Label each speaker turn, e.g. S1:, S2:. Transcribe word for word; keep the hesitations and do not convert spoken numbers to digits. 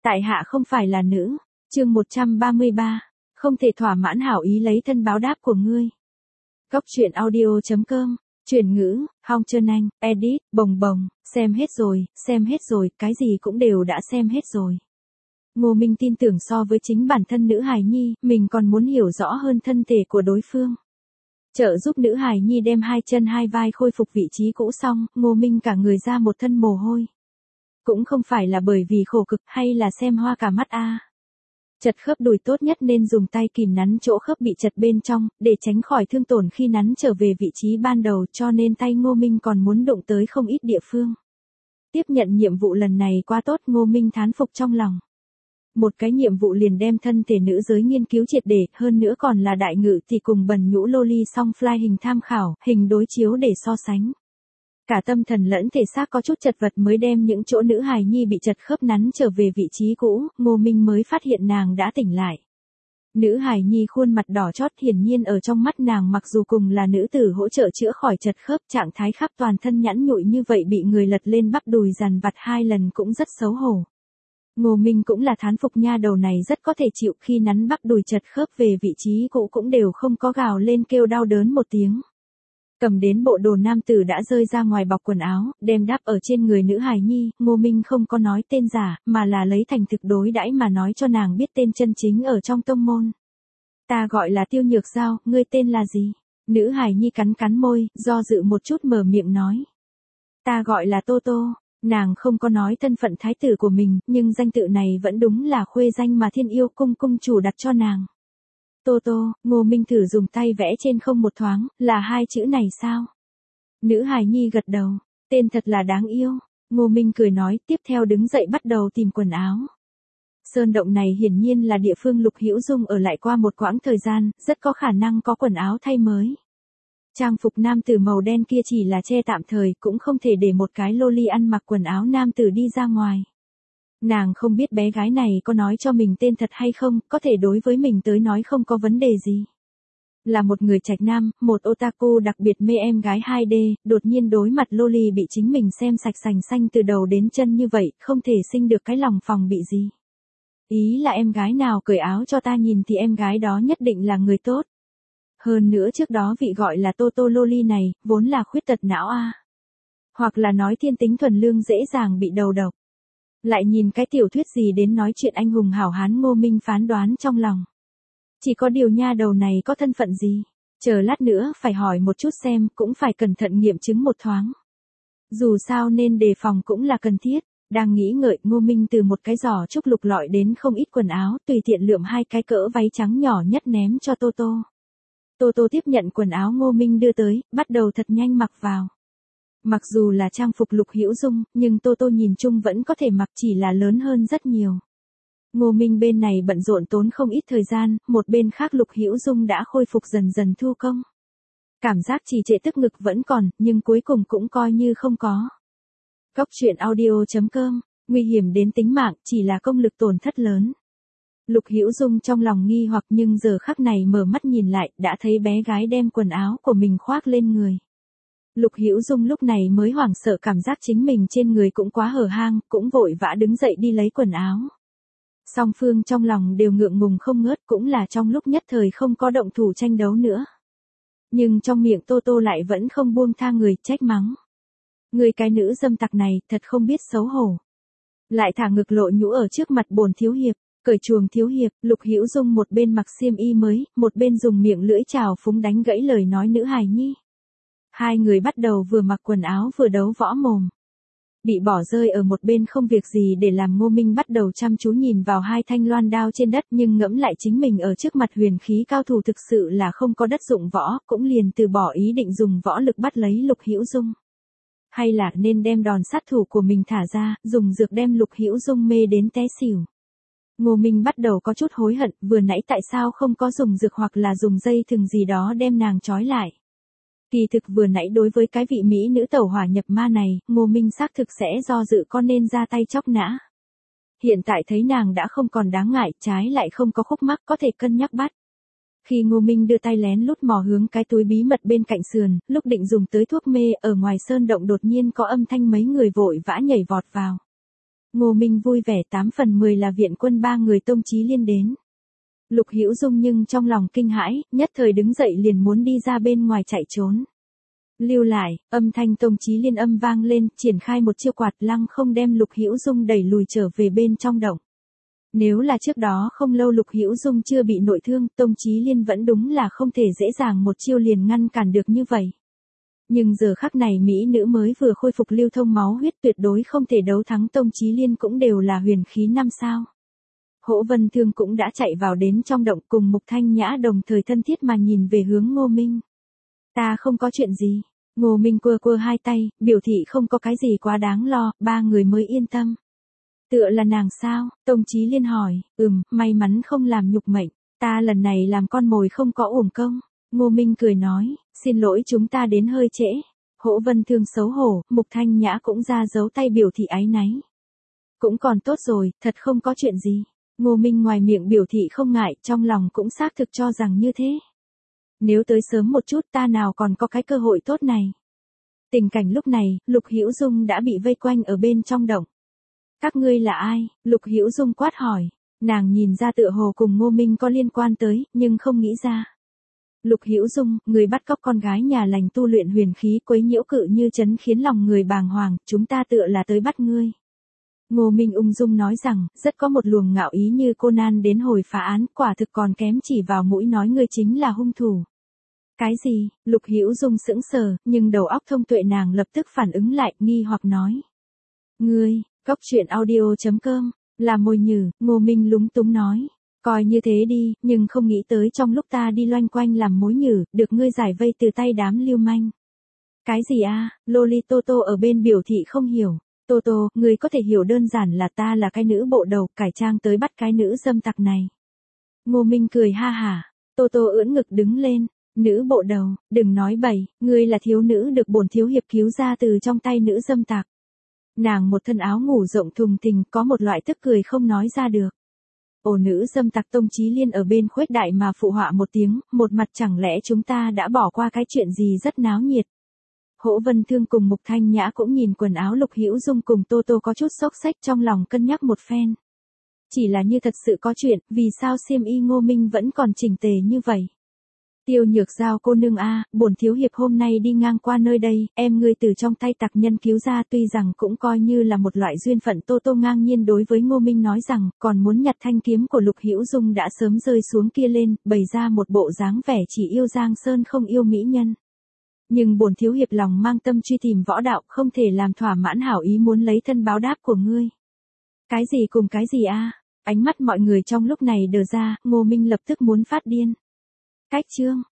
S1: Tại hạ không phải là nữ. Chương một trăm ba mươi ba. Không thể thỏa mãn hảo ý lấy thân báo đáp của ngươi. Góc truyện audio chấm com. Chuyển ngữ, Hong Trân Anh, edit, bồng bồng, xem hết rồi, xem hết rồi, cái gì cũng đều đã xem hết rồi. Ngô Minh tin tưởng so với chính bản thân nữ hài nhi, mình còn muốn hiểu rõ hơn thân thể của đối phương. Trợ giúp nữ hài nhi đem hai chân hai vai khôi phục vị trí cũ xong, Ngô Minh cả người ra một thân mồ hôi. Cũng không phải là bởi vì khổ cực hay là xem hoa cả mắt a. À. Chật khớp đùi tốt nhất nên dùng tay kìm nắn chỗ khớp bị chật bên trong, để tránh khỏi thương tổn khi nắn trở về vị trí ban đầu, cho nên tay Ngô Minh còn muốn đụng tới không ít địa phương. Tiếp nhận nhiệm vụ lần này quá tốt, Ngô Minh thán phục trong lòng. Một cái nhiệm vụ liền đem thân thể nữ giới nghiên cứu triệt để, hơn nữa còn là đại ngự thì cùng bần nhũ loli song fly hình tham khảo, hình đối chiếu để so sánh. Cả tâm thần lẫn thể xác có chút chật vật mới đem những chỗ nữ hài nhi bị chật khớp nắn trở về vị trí cũ, Ngô Minh mới phát hiện nàng đã tỉnh lại. Nữ hài nhi khuôn mặt đỏ chót, hiển nhiên ở trong mắt nàng mặc dù cùng là nữ tử hỗ trợ chữa khỏi chật khớp, trạng thái khắp toàn thân nhẵn nhụi như vậy bị người lật lên bắp đùi dằn vặt hai lần cũng rất xấu hổ. Ngô Minh cũng là thán phục nha đầu này rất có thể chịu, khi nắn bắp đùi chật khớp về vị trí cũ cũng đều không có gào lên kêu đau đớn một tiếng. Cầm đến bộ đồ nam tử đã rơi ra ngoài bọc quần áo, đem đắp ở trên người nữ hài nhi, Ngô Minh không có nói tên giả, mà là lấy thành thực đối đãi mà nói cho nàng biết tên chân chính ở trong tông môn. Ta gọi là Tiêu Nhược Giao, ngươi tên là gì? Nữ hài nhi cắn cắn môi, do dự một chút mở miệng nói. Ta gọi là Tô Tô. Nàng không có nói thân phận thái tử của mình, nhưng danh tự này vẫn đúng là khuê danh mà Thiên Yêu cung cung chủ đặt cho nàng. Tô Tô, Ngô Minh thử dùng tay vẽ trên không một thoáng, là hai chữ này sao? Nữ hài nhi gật đầu, tên thật là đáng yêu. Ngô Minh cười nói, tiếp theo đứng dậy bắt đầu tìm quần áo. Sơn động này hiển nhiên là địa phương Lục Hữu Dung ở lại qua một quãng thời gian, rất có khả năng có quần áo thay mới. Trang phục nam tử màu đen kia chỉ là che tạm thời, cũng không thể để một cái loli ăn mặc quần áo nam tử đi ra ngoài. Nàng không biết bé gái này có nói cho mình tên thật hay không, có thể đối với mình tới nói không có vấn đề gì. Là một người trạch nam, một otaku đặc biệt mê em gái hai D, đột nhiên đối mặt loli bị chính mình xem sạch sành xanh từ đầu đến chân như vậy, không thể sinh được cái lòng phòng bị gì. Ý là em gái nào cởi áo cho ta nhìn thì em gái đó nhất định là người tốt. Hơn nữa trước đó vị gọi là Tô Tô loli này, vốn là khuyết tật não a. Hoặc là nói thiên tính thuần lương dễ dàng bị đầu độc. Lại nhìn cái tiểu thuyết gì đến nói chuyện anh hùng hảo hán, Ngô Minh phán đoán trong lòng. Chỉ có điều nha đầu này có thân phận gì? Chờ lát nữa phải hỏi một chút xem, cũng phải cẩn thận nghiệm chứng một thoáng. Dù sao nên đề phòng cũng là cần thiết. Đang nghĩ ngợi, Ngô Minh từ một cái giỏ trúc lục lọi đến không ít quần áo, tùy tiện lượm hai cái cỡ váy trắng nhỏ nhất ném cho Tô Tô. Tô Tô tiếp nhận quần áo Ngô Minh đưa tới, bắt đầu thật nhanh mặc vào. Mặc dù là trang phục Lục Hữu Dung, nhưng Tô Tô nhìn chung vẫn có thể mặc, chỉ là lớn hơn rất nhiều. Ngô Minh bên này bận rộn tốn không ít thời gian, một bên khác Lục Hữu Dung đã khôi phục dần dần thu công. Cảm giác trì trệ tức ngực vẫn còn, nhưng cuối cùng cũng coi như không có. Góc truyện audio chấm com, nguy hiểm đến tính mạng, chỉ là công lực tổn thất lớn. Lục Hữu Dung trong lòng nghi hoặc, nhưng giờ khắc này mở mắt nhìn lại, đã thấy bé gái đem quần áo của mình khoác lên người. Lục Hữu Dung lúc này mới hoảng sợ, cảm giác chính mình trên người cũng quá hở hang, cũng vội vã đứng dậy đi lấy quần áo. Song phương trong lòng đều ngượng ngùng không ngớt, cũng là trong lúc nhất thời không có động thủ tranh đấu nữa. Nhưng trong miệng Tô Tô lại vẫn không buông tha người, trách mắng. Người cái nữ dâm tặc này, thật không biết xấu hổ. Lại thả ngực lộ nhũ ở trước mặt bổn thiếu hiệp. Cởi chuồng thiếu hiệp, Lục Hữu Dung một bên mặc xiêm y mới, một bên dùng miệng lưỡi trào phúng đánh gãy lời nói nữ hài nhi. Hai người bắt đầu vừa mặc quần áo vừa đấu võ mồm. Bị bỏ rơi ở một bên không việc gì để làm, Ngô Minh bắt đầu chăm chú nhìn vào hai thanh loan đao trên đất, nhưng ngẫm lại chính mình ở trước mặt huyền khí cao thủ thực sự là không có đất dụng võ, cũng liền từ bỏ ý định dùng võ lực bắt lấy Lục Hữu Dung. Hay là nên đem đòn sát thủ của mình thả ra, dùng dược đem Lục Hữu Dung mê đến té xỉu. Ngô Minh bắt đầu có chút hối hận, vừa nãy tại sao không có dùng dược hoặc là dùng dây thừng gì đó đem nàng trói lại. Kỳ thực vừa nãy đối với cái vị mỹ nữ tẩu hỏa nhập ma này, Ngô Minh xác thực sẽ do dự có nên ra tay chóc nã. Hiện tại thấy nàng đã không còn đáng ngại, trái lại không có khúc mắc, có thể cân nhắc bắt. Khi Ngô Minh đưa tay lén lút mò hướng cái túi bí mật bên cạnh sườn, lúc định dùng tới thuốc mê, ở ngoài sơn động đột nhiên có âm thanh mấy người vội vã nhảy vọt vào. Ngô Minh vui vẻ tám phần mười là viện quân ba người Tông Chí Liên đến. Lục Hữu Dung nhưng trong lòng kinh hãi, nhất thời đứng dậy liền muốn đi ra bên ngoài chạy trốn. Lưu lại, âm thanh Tông Chí Liên âm vang lên, triển khai một chiêu quạt lăng không đem Lục Hữu Dung đẩy lùi trở về bên trong động. Nếu là trước đó không lâu Lục Hữu Dung chưa bị nội thương, Tông Chí Liên vẫn đúng là không thể dễ dàng một chiêu liền ngăn cản được như vậy. Nhưng giờ khắc này mỹ nữ mới vừa khôi phục lưu thông máu huyết tuyệt đối không thể đấu thắng Tông Chí Liên cũng đều là huyền khí năm sao. Hỗ Vân Thương cũng đã chạy vào đến trong động cùng Mục Thanh Nhã đồng thời thân thiết mà nhìn về hướng Ngô Minh. Ta không có chuyện gì. Ngô Minh quơ quơ hai tay, biểu thị không có cái gì quá đáng lo, ba người mới yên tâm. Tựa là nàng sao? Tông Chí Liên hỏi, ừm, may mắn không làm nhục mệnh, ta lần này làm con mồi không có uổng công. Ngô Minh cười nói, xin lỗi chúng ta đến hơi trễ. Hỗ Vân Thương xấu hổ, Mục Thanh Nhã cũng ra dấu tay biểu thị áy náy. Cũng còn tốt rồi, thật không có chuyện gì. Ngô Minh ngoài miệng biểu thị không ngại, trong lòng cũng xác thực cho rằng như thế. Nếu tới sớm một chút ta nào còn có cái cơ hội tốt này. Tình cảnh lúc này, Lục Hữu Dung đã bị vây quanh ở bên trong động. Các ngươi là ai? Lục Hữu Dung quát hỏi. Nàng nhìn ra tựa hồ cùng Ngô Minh có liên quan tới, nhưng không nghĩ ra. Lục Hữu Dung, người bắt cóc con gái nhà lành tu luyện huyền khí quấy nhiễu cự như chấn khiến lòng người bàng hoàng, chúng ta tựa là tới bắt ngươi. Ngô Minh ung dung nói rằng, rất có một luồng ngạo ý như Conan đến hồi phá án, quả thực còn kém chỉ vào mũi nói ngươi chính là hung thủ. Cái gì? Lục Hữu Dung sững sờ, nhưng đầu óc thông tuệ nàng lập tức phản ứng lại, nghi hoặc nói. Ngươi, Cốc truyện audio chấm com, là mồi nhử, Ngô Minh lúng túng nói. Coi như thế đi, nhưng không nghĩ tới trong lúc ta đi loanh quanh làm mối nhử, được ngươi giải vây từ tay đám lưu manh. Cái gì a? Loli Toto ở bên biểu thị không hiểu. Toto, ngươi có thể hiểu đơn giản là ta là cái nữ bộ đầu, cải trang tới bắt cái nữ dâm tặc này. Ngô Minh cười ha hả. Toto ưỡn ngực đứng lên. Nữ bộ đầu, đừng nói bậy, ngươi là thiếu nữ được bổn thiếu hiệp cứu ra từ trong tay nữ dâm tặc. Nàng một thân áo ngủ rộng thùng thình, có một loại tức cười không nói ra được. Ồ, nữ dâm tặc. Tông Chí Liên ở bên khuếch đại mà phụ họa một tiếng, một mặt chẳng lẽ chúng ta đã bỏ qua cái chuyện gì rất náo nhiệt. Hỗ Vân Thương cùng Mục Thanh Nhã cũng nhìn quần áo Lục Hữu Dung cùng Tô Tô có chút xốc xếch trong lòng cân nhắc một phen. Chỉ là như thật sự có chuyện, vì sao xiêm y Ngô Minh vẫn còn chỉnh tề như vậy? Tiêu Nhược Giao cô nương a, bổn thiếu hiệp hôm nay đi ngang qua nơi đây, em ngươi từ trong tay tặc nhân cứu ra tuy rằng cũng coi như là một loại duyên phận. Tô Tô ngang nhiên đối với Ngô Minh nói rằng, còn muốn nhặt thanh kiếm của Lục Hữu Dung đã sớm rơi xuống kia lên, bày ra một bộ dáng vẻ chỉ yêu Giang Sơn không yêu mỹ nhân. Nhưng bổn thiếu hiệp lòng mang tâm truy tìm võ đạo, không thể làm thỏa mãn hảo ý muốn lấy thân báo đáp của ngươi. Cái gì cùng cái gì a? Ánh mắt mọi người trong lúc này đờ ra, Ngô Minh lập tức muốn phát điên. Cách chương